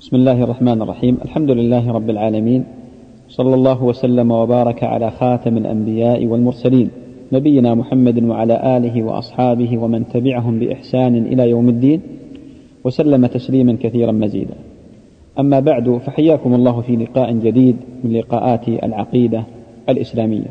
بسم الله الرحمن الرحيم. الحمد لله رب العالمين، صلى الله وسلم وبارك على خاتم الأنبياء والمرسلين نبينا محمد وعلى آله وأصحابه ومن تبعهم بإحسان إلى يوم الدين، وسلم تسليما كثيرا مزيدا. أما بعد، فحياكم الله في لقاء جديد من لقاءات العقيدة الإسلامية.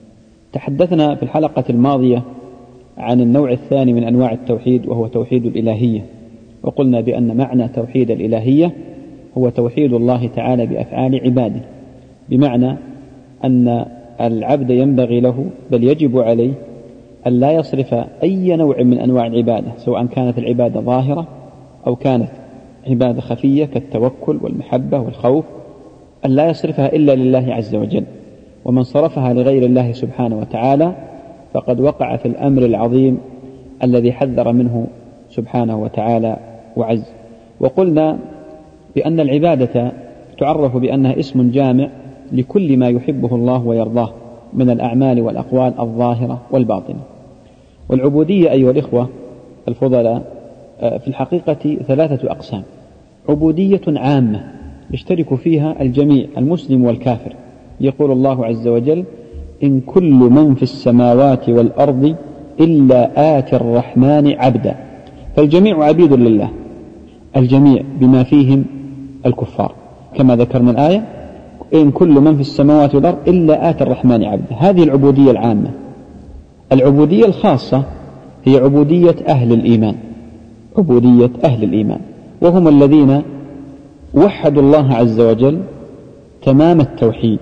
تحدثنا في الحلقة الماضية عن النوع الثاني من أنواع التوحيد، وهو توحيد الإلهية، وقلنا بأن معنى توحيد الإلهية هو توحيد الله تعالى بأفعال عباده، بمعنى أن العبد ينبغي له بل يجب عليه أن لا يصرف أي نوع من أنواع العبادة، سواء كانت العبادة ظاهرة أو كانت عبادة خفية كالتوكل والمحبة والخوف، أن لا يصرفها إلا لله عز وجل. ومن صرفها لغير الله سبحانه وتعالى فقد وقع في الأمر العظيم الذي حذر منه سبحانه وتعالى وعز. وقلنا بأن العبادة تعرف بأنها اسم جامع لكل ما يحبه الله ويرضاه من الأعمال والأقوال الظاهرة والباطنة. والعبودية أيها الإخوة الفضلاء في الحقيقة ثلاثة أقسام: عبودية عامة يشترك فيها الجميع، المسلم والكافر. يقول الله عز وجل: إن كل من في السماوات والأرض إلا آتي الرحمن عبدا. فالجميع عبيد لله، الجميع بما فيهم الكفار، كما ذكرنا الآية: إن كل من في السماوات والأرض إلا آتي الرحمن عبدا. هذه العبودية العامة. العبودية الخاصة هي عبودية أهل الإيمان، عبودية أهل الإيمان، وهم الذين وحدوا الله عز وجل تمام التوحيد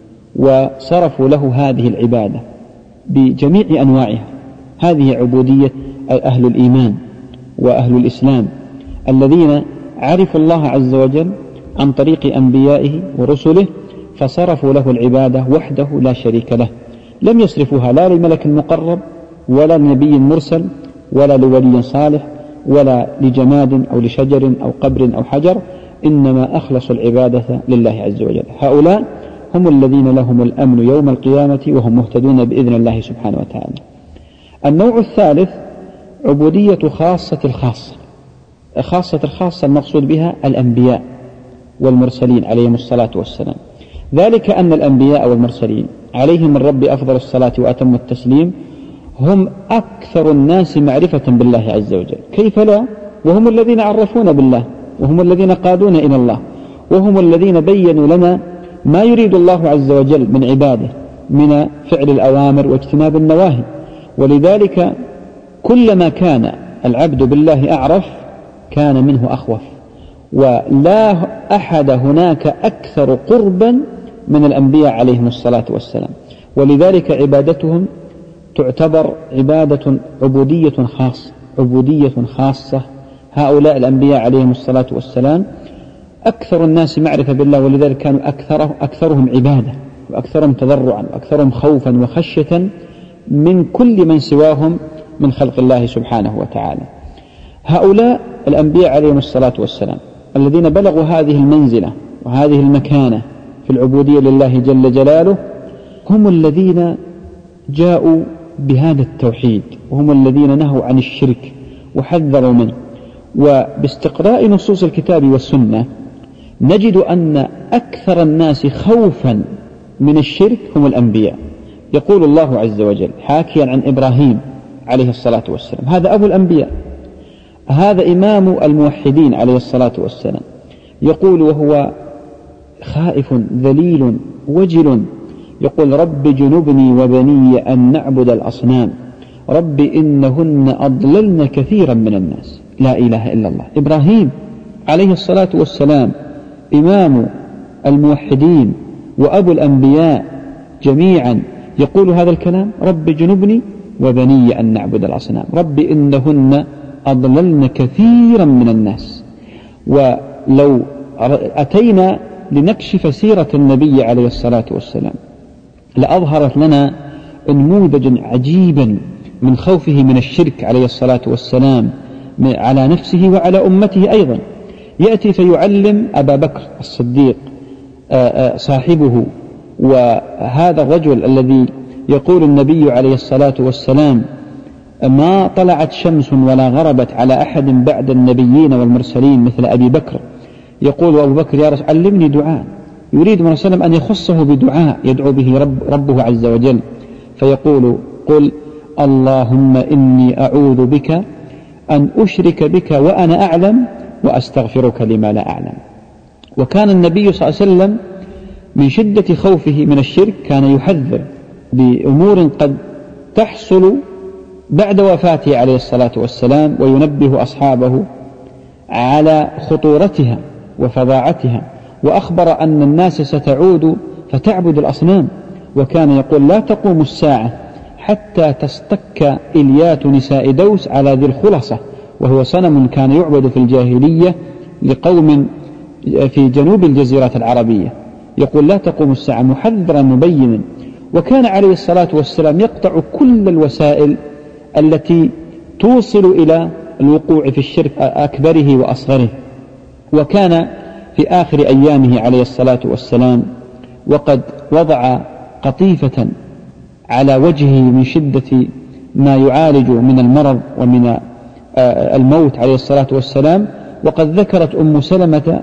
وصرفوا له هذه العبادة بجميع أنواعها. هذه عبودية أهل الإيمان وأهل الإسلام الذين عرفوا الله عز وجل عن طريق أنبيائه ورسله، فصرفوا له العبادة وحده لا شريك له، لم يصرفوها لا لملك مقرب ولا لنبي مرسل ولا لولي صالح ولا لجماد أو لشجر أو قبر أو حجر، إنما أخلصوا العبادة لله عز وجل. هؤلاء هم الذين لهم الأمن يوم القيامة وهم مهتدون بإذن الله سبحانه وتعالى. النوع الثالث عبودية خاصة الخاصة. خاصة الخاصة المقصود بها الأنبياء والمرسلين عليهم الصلاة والسلام، ذلك أن الأنبياء والمرسلين عليهم من رب أفضل الصلاة وأتم التسليم هم أكثر الناس معرفة بالله عز وجل، كيف لا؟ وهم الذين عرفونا بالله، وهم الذين قادونا إلى الله، وهم الذين بيّنوا لنا ما يريد الله عز وجل من عباده من فعل الأوامر واجتناب النواهي. ولذلك كلما كان العبد بالله أعرف كان منه أخوف، ولا أحد هناك أكثر قربا من الأنبياء عليهم الصلاة والسلام. ولذلك عبادتهم تعتبر عبودية خاصة، عبودية خاصة. هؤلاء الأنبياء عليهم الصلاة والسلام أكثر الناس معرفة بالله، ولذلك كانوا أكثرهم عبادة وأكثرهم تضرعا وأكثرهم خوفا وخشية من كل من سواهم من خلق الله سبحانه وتعالى. هؤلاء الأنبياء عليهم الصلاة والسلام الذين بلغوا هذه المنزلة وهذه المكانة في العبودية لله جل جلاله هم الذين جاءوا بهذا التوحيد، وهم الذين نهوا عن الشرك وحذروا منه. وباستقراء نصوص الكتاب والسنة نجد أن أكثر الناس خوفا من الشرك هم الأنبياء. يقول الله عز وجل حاكيا عن إبراهيم عليه الصلاة والسلام: هذا أبو الأنبياء، هذا إمام الموحدين عليه الصلاة والسلام، يقول وهو خائف ذليل وجل، يقول: رب جنبني وبني أن نعبد الأصنام، رب إنهن أضللن كثيرا من الناس. لا إله إلا الله. إبراهيم عليه الصلاة والسلام إمام الموحدين وأبو الأنبياء جميعا يقول هذا الكلام: رب جنبني وبني أن نعبد الأصنام، رب إنهن أضللن كثيرا من الناس. ولو أتينا لنكشف سيرة النبي عليه الصلاة والسلام لأظهرت لنا نموذجا عجيبا من خوفه من الشرك عليه الصلاة والسلام على نفسه وعلى أمته أيضا. يأتي فيعلم أبا بكر الصديق صاحبه، وهذا الرجل الذي يقول النبي عليه الصلاة والسلام: ما طلعت شمس ولا غربت على أحد بعد النبيين والمرسلين مثل أبي بكر، يقول أبو بكر يا رسول علمني دعاء، يريد من وسلم أن يخصه بدعاء يدعو به ربه عز وجل، فيقول قل اللهم إني أعوذ بك أن أشرك بك وأنا أعلم وأستغفرك لما لا أعلم. وكان النبي صلى الله عليه وسلم من شدة خوفه من الشرك كان يحذر بأمور قد تحصل بعد وفاته عليه الصلاة والسلام، وينبه أصحابه على خطورتها وفظاعتها، وأخبر أن الناس ستعود فتعبد الأصنام، وكان يقول لا تقوم الساعة حتى تصطك إليات نساء دوس على ذي الخلصة، وهو صنم كان يعبد في الجاهلية لقوم في جنوب الجزيرة العربية. يقول لا تقوم الساعة محذرا مبينا. وكان عليه الصلاة والسلام يقطع كل الوسائل التي توصل إلى الوقوع في الشرك أكبره وأصغره. وكان في آخر أيامه عليه الصلاة والسلام وقد وضع قطيفة على وجهه من شدة ما يعالج من المرض ومن الموت عليه الصلاة والسلام، وقد ذكرت أم سلمة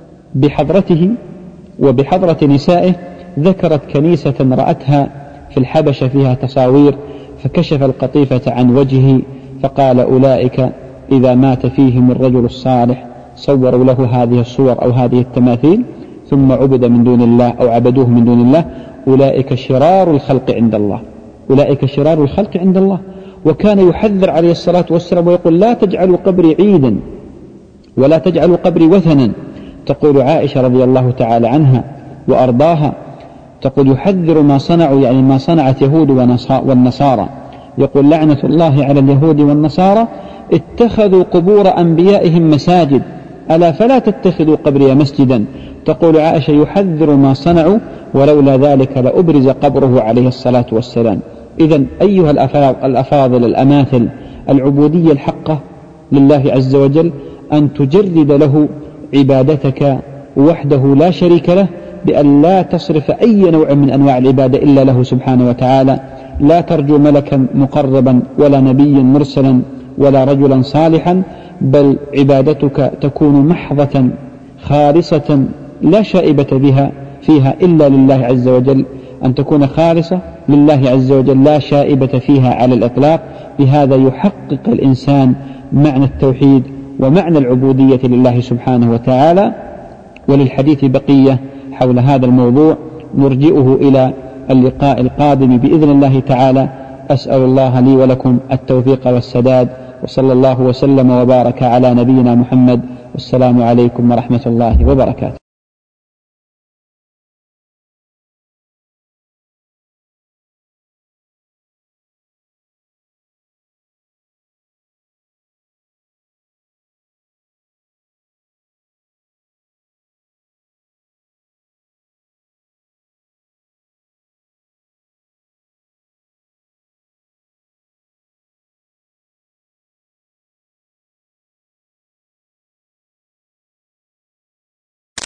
بحضرته وبحضرة نسائه، ذكرت كنيسة رأتها في الحبشة فيها تصاوير، فكشف القطيفة عن وجهه فقال أولئك إذا مات فيهم الرجل الصالح صوروا له هذه الصور أو هذه التماثيل ثم عبد من دون الله أو عبدوه من دون الله، أولئك شرار الخلق عند الله، أولئك شرار الخلق عند الله. وكان يحذر عليه الصلاة والسلام ويقول لا تجعلوا قبري عيدا ولا تجعلوا قبري وثنا. تقول عائشة رضي الله تعالى عنها وأرضاها تقول يحذر ما صنعوا، يعني ما صنعت يهود والنصارى، يقول لعنة الله على اليهود والنصارى اتخذوا قبور أنبيائهم مساجد ألا فلا تتخذوا قبري مسجدا. تقول عائشة يحذر ما صنعوا ولولا ذلك لأبرز قبره عليه الصلاة والسلام. إذن أيها الأفاضل الأماثل، العبودية الحقة لله عز وجل أن تجرد له عبادتك وحده لا شريك له، بأن لا تصرف أي نوع من أنواع العبادة إلا له سبحانه وتعالى، لا ترجو ملكا مقربا ولا نبيا مرسلا ولا رجلا صالحا، بل عبادتك تكون محضة خالصة لا شائبة فيها إلا لله عز وجل، أن تكون خالصة لله عز وجل لا شائبة فيها على الإطلاق. بهذا يحقق الإنسان معنى التوحيد ومعنى العبودية لله سبحانه وتعالى. وللحديث بقية حول هذا الموضوع نرجئه إلى اللقاء القادم بإذن الله تعالى. أسأل الله لي ولكم التوفيق والسداد، وصلى الله وسلم وبارك على نبينا محمد، والسلام عليكم ورحمة الله وبركاته.